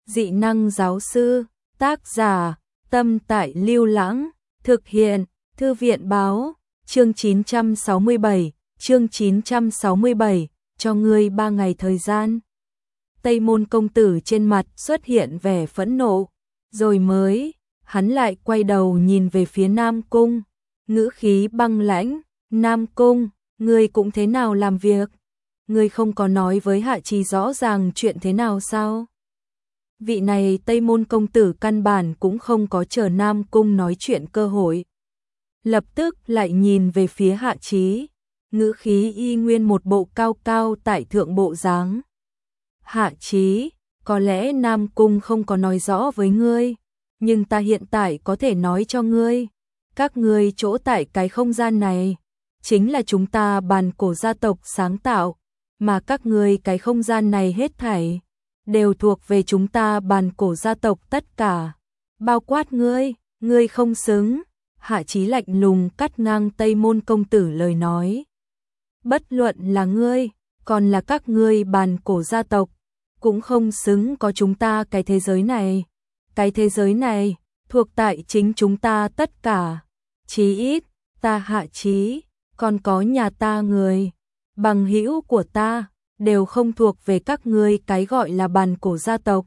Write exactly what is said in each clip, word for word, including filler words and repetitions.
Dị năng giáo sư, tác giả, Tâm Tại Lưu Lãng, thực hiện, Thư viện báo, chương chín trăm sáu mươi bảy, chương chín trăm sáu mươi bảy, cho ngươi ba ngày thời gian. Tây Môn công tử trên mặt xuất hiện vẻ phẫn nộ, rồi mới, hắn lại quay đầu nhìn về phía Nam Cung, ngữ khí băng lãnh, Nam Cung, ngươi cũng thế nào làm việc? Ngươi không có nói với Hạ Chí rõ ràng chuyện thế nào sao? Vị này Tây Môn công tử căn bản cũng không có chờ Nam Cung nói chuyện cơ hội. Lập tức lại nhìn về phía Hạ Chí, ngữ khí y nguyên một bộ cao cao tại thượng bộ dáng. Hạ Chí, có lẽ Nam Cung không có nói rõ với ngươi, nhưng ta hiện tại có thể nói cho ngươi. Các ngươi chỗ tại cái không gian này, chính là chúng ta bàn cổ gia tộc sáng tạo, mà các ngươi cái không gian này hết thảy đều thuộc về chúng ta bàn cổ gia tộc tất cả, bao quát ngươi, ngươi không xứng. Hạ Chí lạnh lùng cắt ngang Tây Môn công tử lời nói. Bất luận là ngươi, còn là các ngươi bàn cổ gia tộc, cũng không xứng có chúng ta cái thế giới này. Cái thế giới này, thuộc tại chính chúng ta tất cả. Chí ít, ta Hạ Chí, còn có nhà ta người, bằng hữu của ta, đều không thuộc về các ngươi cái gọi là bàn cổ gia tộc.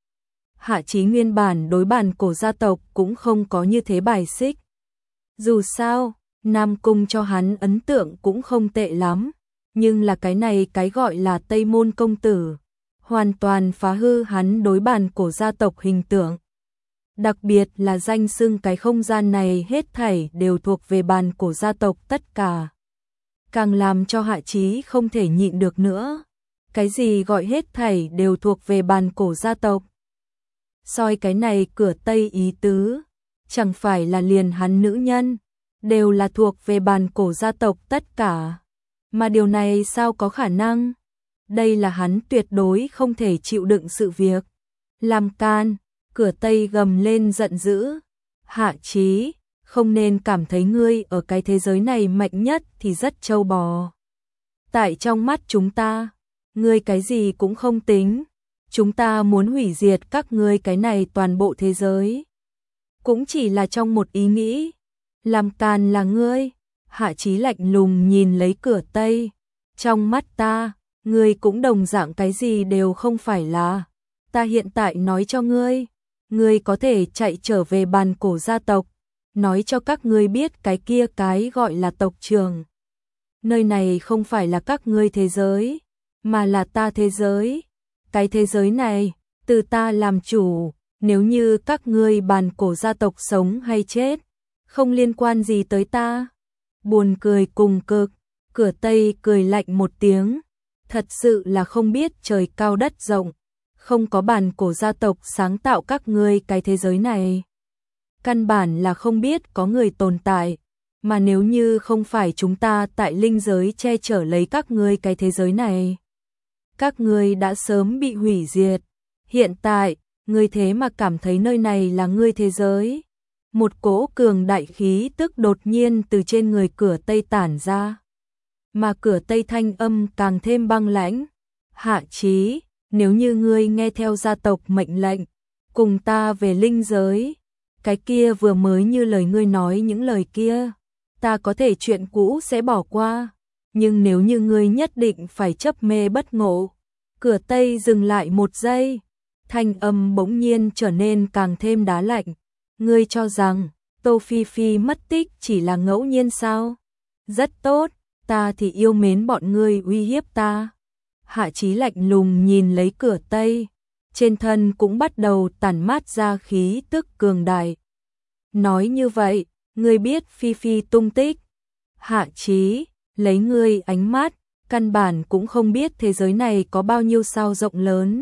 Hạ Chí nguyên bản đối bàn cổ gia tộc cũng không có như thế bài xích. Dù sao, Nam Cung cho hắn ấn tượng cũng không tệ lắm, nhưng là cái này cái gọi là Tây Môn công tử, hoàn toàn phá hư hắn đối bàn cổ gia tộc hình tượng. Đặc biệt là danh xưng cái không gian này hết thảy đều thuộc về bàn cổ gia tộc tất cả. Càng làm cho Hạ Chí không thể nhịn được nữa. Cái gì gọi hết thảy đều thuộc về bàn cổ gia tộc? Soi cái này cửa Tây ý tứ, chẳng phải là liền hắn nữ nhân, đều là thuộc về bàn cổ gia tộc tất cả. Mà điều này sao có khả năng? Đây là hắn tuyệt đối không thể chịu đựng sự việc. Làm can, cửa Tây gầm lên giận dữ. Hạ Chí, không nên cảm thấy ngươi ở cái thế giới này mạnh nhất thì rất trâu bò. Tại trong mắt chúng ta, ngươi cái gì cũng không tính. Chúng ta muốn hủy diệt các ngươi cái này toàn bộ thế giới. Cũng chỉ là trong một ý nghĩ. Làm càn là ngươi. Hạ Chí lạnh lùng nhìn lấy cửa Tây. Trong mắt ta, ngươi cũng đồng dạng cái gì đều không phải là. Ta hiện tại nói cho ngươi, ngươi có thể chạy trở về bàn cổ gia tộc, nói cho các ngươi biết cái kia cái gọi là tộc trường. Nơi này không phải là các ngươi thế giới, mà là ta thế giới. Cái thế giới này, từ ta làm chủ, nếu như các ngươi bàn cổ gia tộc sống hay chết, không liên quan gì tới ta. Buồn cười cùng cực, cửa Tây cười lạnh một tiếng, thật sự là không biết trời cao đất rộng, không có bàn cổ gia tộc sáng tạo các ngươi cái thế giới này. Căn bản là không biết có người tồn tại, mà nếu như không phải chúng ta tại linh giới che chở lấy các ngươi cái thế giới này, các ngươi đã sớm bị hủy diệt. Hiện tại, ngươi thế mà cảm thấy nơi này là ngươi thế giới. Một cỗ cường đại khí tức đột nhiên từ trên người cửa Tây tản ra. Mà cửa Tây thanh âm càng thêm băng lãnh. Hạ Chí, nếu như ngươi nghe theo gia tộc mệnh lệnh, cùng ta về linh giới, cái kia vừa mới như lời ngươi nói những lời kia, ta có thể chuyện cũ sẽ bỏ qua. Nhưng nếu như ngươi nhất định phải chấp mê bất ngộ. Cửa Tây dừng lại một giây, thanh âm bỗng nhiên trở nên càng thêm đá lạnh. Ngươi cho rằng Tô Phi Phi mất tích chỉ là ngẫu nhiên sao? Rất tốt, ta thì yêu mến bọn ngươi uy hiếp ta. Hạ Chí lạnh lùng nhìn lấy cửa Tây, trên thân cũng bắt đầu tản mát ra khí tức cường đại. Nói như vậy, ngươi biết Phi Phi tung tích. Hạ Chí, lấy ngươi ánh mắt, căn bản cũng không biết thế giới này có bao nhiêu sao rộng lớn.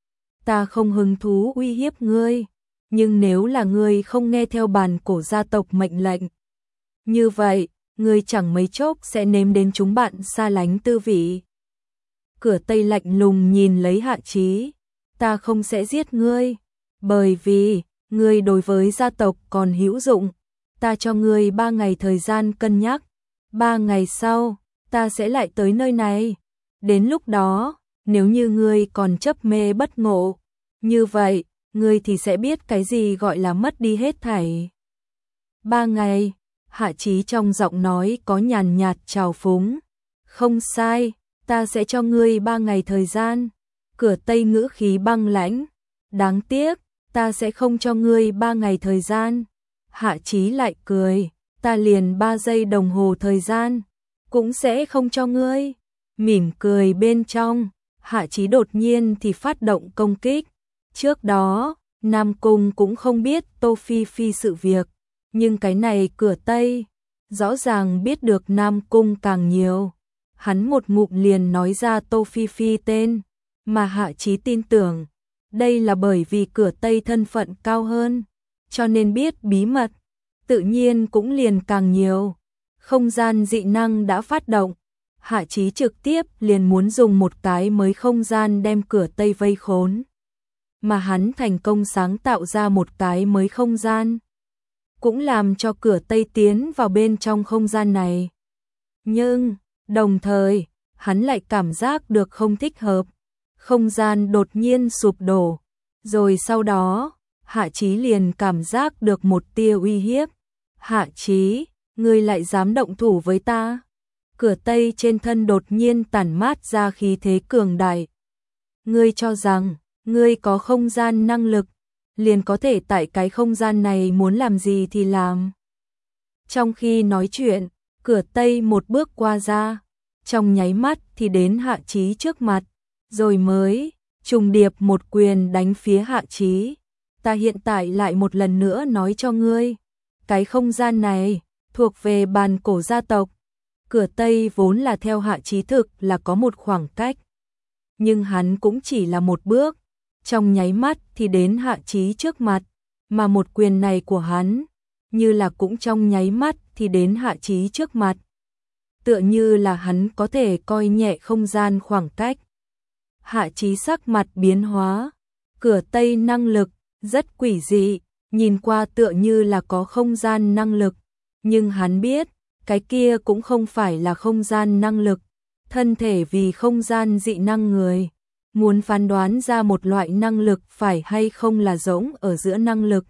Ta không hứng thú uy hiếp ngươi, nhưng nếu là ngươi không nghe theo bàn cổ gia tộc mệnh lệnh, như vậy, ngươi chẳng mấy chốc sẽ nếm đến chúng bạn xa lánh tư vị. Cửa Tây lạnh lùng nhìn lấy Hạ Chí, ta không sẽ giết ngươi, bởi vì, ngươi đối với gia tộc còn hữu dụng. Ta cho ngươi ba ngày thời gian cân nhắc, ba ngày sau, ta sẽ lại tới nơi này. Đến lúc đó, nếu như ngươi còn chấp mê bất ngộ, Như vậy, ngươi thì sẽ biết cái gì gọi là mất đi hết thảy. Ba ngày, Hạ Chí trong giọng nói có nhàn nhạt trào phúng. Không sai, ta sẽ cho ngươi ba ngày thời gian. Cửa Tây ngữ khí băng lãnh. Đáng tiếc, ta sẽ không cho ngươi ba ngày thời gian. Hạ Chí lại cười, ta liền ba giây đồng hồ thời gian, cũng sẽ không cho ngươi. Mỉm cười bên trong, Hạ Chí đột nhiên thì phát động công kích. Trước đó, Nam Cung cũng không biết Tô Phi Phi sự việc, nhưng cái này Cửa Tây rõ ràng biết được Nam Cung càng nhiều. Hắn một ngụm liền nói ra Tô Phi Phi tên, mà Hạ Chí tin tưởng. Đây là bởi vì Cửa Tây thân phận cao hơn, cho nên biết bí mật, tự nhiên cũng liền càng nhiều. Không gian dị năng đã phát động, Hạ Chí trực tiếp liền muốn dùng một cái mới không gian đem Cửa Tây vây khốn. Mà hắn thành công sáng tạo ra một cái mới không gian, cũng làm cho Cửa Tây tiến vào bên trong không gian này. Nhưng, đồng thời, hắn lại cảm giác được không thích hợp. Không gian đột nhiên sụp đổ, rồi sau đó, Hạ Chí liền cảm giác được một tia uy hiếp. Hạ Chí, ngươi lại dám động thủ với ta? Cửa Tây trên thân đột nhiên tản mát ra khí thế cường đại. Ngươi cho rằng, ngươi có không gian năng lực, liền có thể tại cái không gian này muốn làm gì thì làm. Trong khi nói chuyện, Cửa Tây một bước qua ra, trong nháy mắt thì đến Hạ Chí trước mặt, rồi mới trùng điệp một quyền đánh phía Hạ Chí. Ta hiện tại lại một lần nữa nói cho ngươi, cái không gian này thuộc về bàn cổ gia tộc. Cửa Tây vốn là theo Hạ Chí thực là có một khoảng cách, nhưng hắn cũng chỉ là một bước, trong nháy mắt thì đến Hạ Chí trước mặt, mà một quyền này của hắn, như là cũng trong nháy mắt thì đến Hạ Chí trước mặt. Tựa như là hắn có thể coi nhẹ không gian khoảng cách. Hạ Chí sắc mặt biến hóa, Cửa Tây năng lực rất quỷ dị, nhìn qua tựa như là có không gian năng lực, nhưng hắn biết, cái kia cũng không phải là không gian năng lực. Thân thể vì không gian dị năng người, muốn phán đoán ra một loại năng lực phải hay không là giống ở giữa năng lực,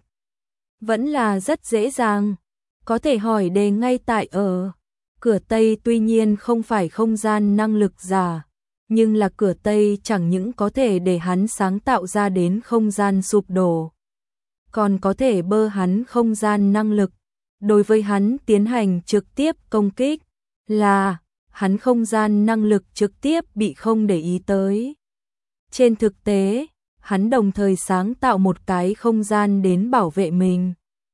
vẫn là rất dễ dàng. Có thể hỏi đề ngay tại ở. Cửa Tây tuy nhiên không phải không gian năng lực giả, nhưng là Cửa Tây chẳng những có thể để hắn sáng tạo ra đến không gian sụp đổ, còn có thể bơ hắn không gian năng lực, đối với hắn tiến hành trực tiếp công kích, là hắn không gian năng lực trực tiếp bị không để ý tới. Trên thực tế, hắn đồng thời sáng tạo một cái không gian đến bảo vệ mình.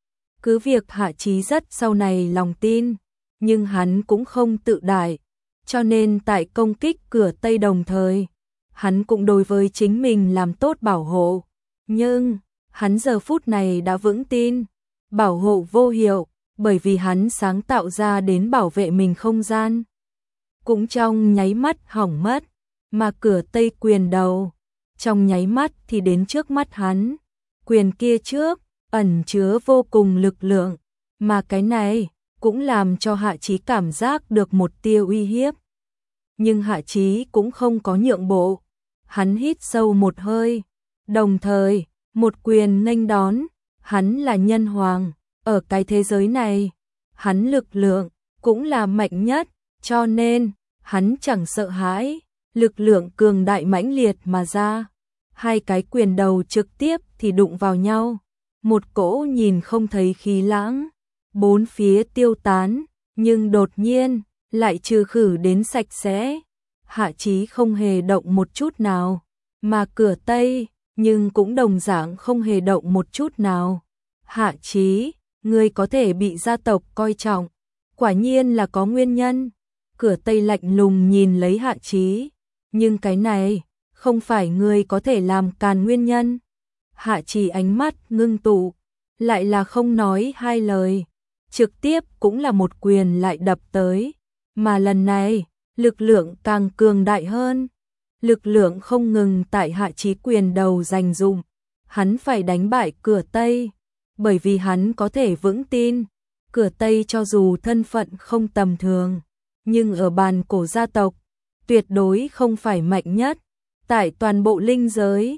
Cứ việc Hạ Chí rất sau này lòng tin, nhưng hắn cũng không tự đại, cho nên tại công kích Cửa Tây đồng thời, hắn cũng đối với chính mình làm tốt bảo hộ. Nhưng, hắn giờ phút này đã vững tin, bảo hộ vô hiệu, bởi vì hắn sáng tạo ra đến bảo vệ mình không gian, cũng trong nháy mắt hỏng mất, mà Cửa Tây quyền đầu, trong nháy mắt thì đến trước mắt hắn. Quyền kia trước, ẩn chứa vô cùng lực lượng, mà cái này cũng làm cho Hạ Chí cảm giác được một tia uy hiếp. Nhưng Hạ Chí cũng không có nhượng bộ, hắn hít sâu một hơi, đồng thời, một quyền nghênh đón. Hắn là nhân hoàng, ở cái thế giới này, hắn lực lượng cũng là mạnh nhất, cho nên hắn chẳng sợ hãi, lực lượng cường đại mãnh liệt mà ra. Hai cái quyền đầu trực tiếp thì đụng vào nhau, một cỗ nhìn không thấy khí lãng, bốn phía tiêu tán, nhưng đột nhiên lại trừ khử đến sạch sẽ. Hạ Chí không hề động một chút nào, mà Cửa Tây nhưng cũng đồng dạng không hề động một chút nào. Hạ Chí, ngươi có thể bị gia tộc coi trọng, quả nhiên là có nguyên nhân. Cửa Tây lạnh lùng nhìn lấy Hạ Chí, nhưng cái này không phải ngươi có thể làm càn nguyên nhân. Hạ Chí ánh mắt ngưng tụ, lại là không nói hai lời, trực tiếp cũng là một quyền lại đập tới, mà lần này, lực lượng càng cường đại hơn. Lực lượng không ngừng tại Hạ Chí quyền đầu dành dụng, hắn phải đánh bại Cửa Tây, bởi vì hắn có thể vững tin, Cửa Tây cho dù thân phận không tầm thường, nhưng ở bàn cổ gia tộc, tuyệt đối không phải mạnh nhất, tại toàn bộ linh giới,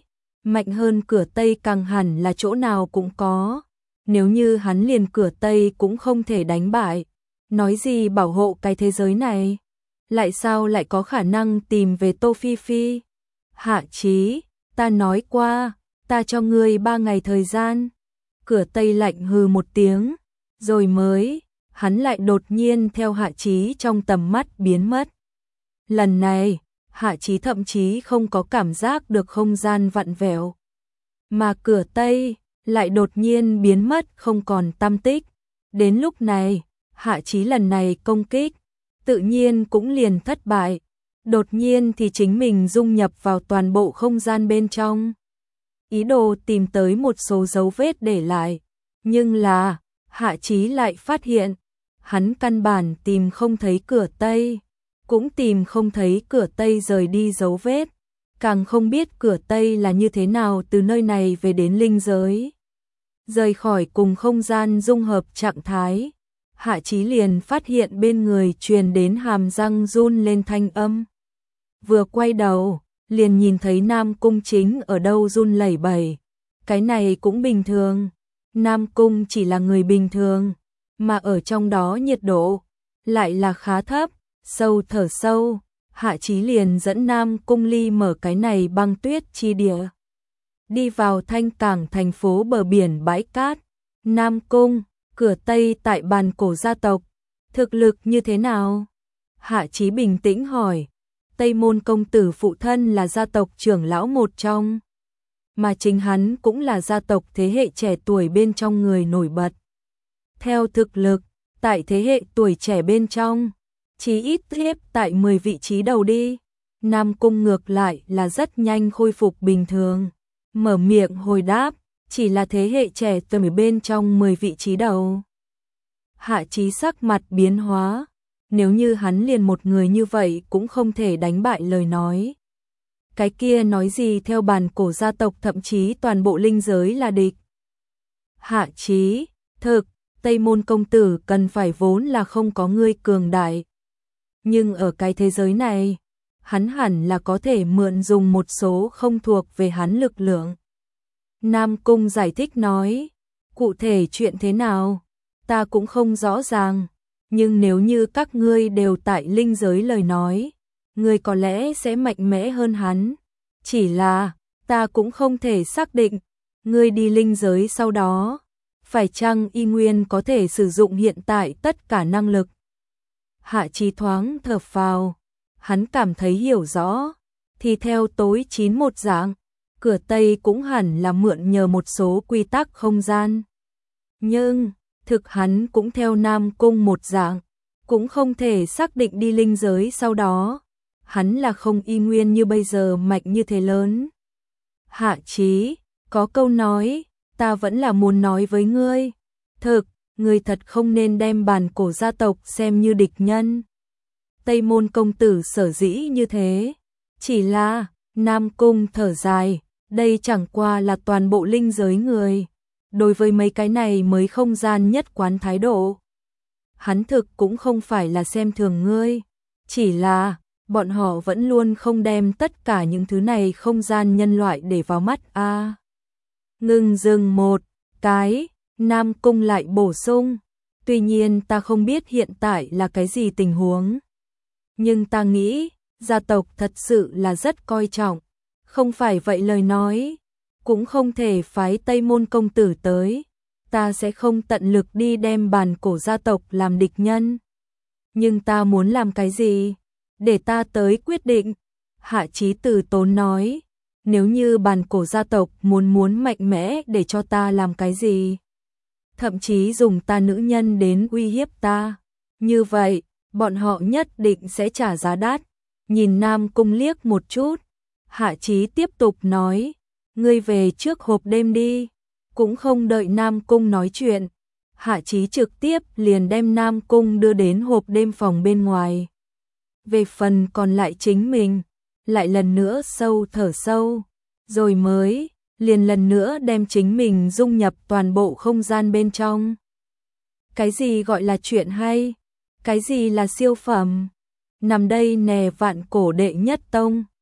Mạnh hơn cửa Tây càng hẳn là chỗ nào cũng có. Nếu như hắn liền cửa Tây cũng không thể đánh bại, nói gì bảo hộ cái thế giới này, lại sao lại có khả năng tìm về Tô Phi Phi? Hạ Chí, ta nói qua, ta cho ngươi ba ngày thời gian. Cửa Tây lạnh hừ một tiếng, rồi mới, hắn lại đột nhiên theo Hạ Chí trong tầm mắt biến mất. Lần này, Hạ Chí thậm chí không có cảm giác được không gian vặn vẹo, mà cửa Tây lại đột nhiên biến mất không còn tăm tích. Đến lúc này, Hạ Chí lần này công kích, tự nhiên cũng liền thất bại. Đột nhiên thì chính mình dung nhập vào toàn bộ không gian bên trong. Ý đồ tìm tới một số dấu vết để lại. Nhưng là, Hạ Chí lại phát hiện, hắn căn bản tìm không thấy cửa Tây, cũng tìm không thấy cửa Tây rời đi dấu vết, càng không biết cửa Tây là như thế nào từ nơi này về đến linh giới. Rời khỏi cùng không gian dung hợp trạng thái, Hạ Chí liền phát hiện bên người truyền đến hàm răng run lên thanh âm. Vừa quay đầu, liền nhìn thấy Nam Cung Chính ở đâu run lẩy bẩy. Cái này cũng bình thường, Nam Cung chỉ là người bình thường, mà ở trong đó nhiệt độ lại là khá thấp. Sâu thở sâu, Hạ Chí liền dẫn Nam Cung Ly mở cái này băng tuyết chi địa, đi vào Thanh Cảng thành phố bờ biển bãi cát. Nam Cung, cửa Tây tại bàn cổ gia tộc, thực lực như thế nào? Hạ Chí bình tĩnh hỏi. Tây Môn công tử phụ thân là gia tộc trưởng lão một trong, mà chính hắn cũng là gia tộc thế hệ trẻ tuổi bên trong người nổi bật. Theo thực lực, tại thế hệ tuổi trẻ bên trong, chỉ ít xếp tại mười vị trí đầu đi. Nam Cung ngược lại là rất nhanh khôi phục bình thường, mở miệng hồi đáp, chỉ là thế hệ trẻ tuổi bên trong mười vị trí đầu. Hạ Chí sắc mặt biến hóa, nếu như hắn liền một người như vậy cũng không thể đánh bại lời nói. Cái kia nói gì theo bàn cổ gia tộc thậm chí toàn bộ linh giới là địch. Hạ Chí, thực, Tây Môn công tử cần phải vốn là không có ngươi cường đại. Nhưng ở cái thế giới này, hắn hẳn là có thể mượn dùng một số không thuộc về hắn lực lượng. Nam Cung giải thích nói, cụ thể chuyện thế nào, ta cũng không rõ ràng, nhưng nếu như các ngươi đều tại linh giới lời nói, ngươi có lẽ sẽ mạnh mẽ hơn hắn. Chỉ là, ta cũng không thể xác định, ngươi đi linh giới sau đó, phải chăng y nguyên có thể sử dụng hiện tại tất cả năng lực. Hạ Chí thoáng thở phào, hắn cảm thấy hiểu rõ, thì theo tối chín một dạng, cửa Tây cũng hẳn là mượn nhờ một số quy tắc không gian. Nhưng, thực hắn cũng theo Nam Cung một dạng, cũng không thể xác định đi linh giới sau đó, hắn là không y nguyên như bây giờ mạnh như thế lớn. Hạ Chí, có câu nói, ta vẫn là muốn nói với ngươi, thực, ngươi thật không nên đem bàn cổ gia tộc xem như địch nhân. Tây Môn công tử sở dĩ như thế, chỉ là, Nam Cung thở dài, đây chẳng qua là toàn bộ linh giới người, đối với mấy cái này mới không gian nhất quán thái độ. Hắn thực cũng không phải là xem thường ngươi, chỉ là, bọn họ vẫn luôn không đem tất cả những thứ này không gian nhân loại để vào mắt a. À, ngừng dừng một cái, Nam Cung lại bổ sung, tuy nhiên ta không biết hiện tại là cái gì tình huống, nhưng ta nghĩ, gia tộc thật sự là rất coi trọng, không phải vậy lời nói, cũng không thể phái Tây Môn công tử tới, ta sẽ không tận lực đi đem bàn cổ gia tộc làm địch nhân. Nhưng ta muốn làm cái gì? Để ta tới quyết định. Hạ Chí từ tốn nói, nếu như bàn cổ gia tộc muốn muốn mạnh mẽ để cho ta làm cái gì? Thậm chí dùng ta nữ nhân đến uy hiếp ta. Như vậy, bọn họ nhất định sẽ trả giá đắt. Nhìn Nam Cung liếc một chút, Hạ Chí tiếp tục nói, ngươi về trước hộp đêm đi. Cũng không đợi Nam Cung nói chuyện, Hạ Chí trực tiếp liền đem Nam Cung đưa đến hộp đêm phòng bên ngoài. Về phần còn lại chính mình, lại lần nữa sâu thở sâu, rồi mới, liền lần nữa đem chính mình dung nhập toàn bộ không gian bên trong. Cái gì gọi là chuyện hay? Cái gì là siêu phẩm? Nằm đây nè vạn cổ đệ nhất tông.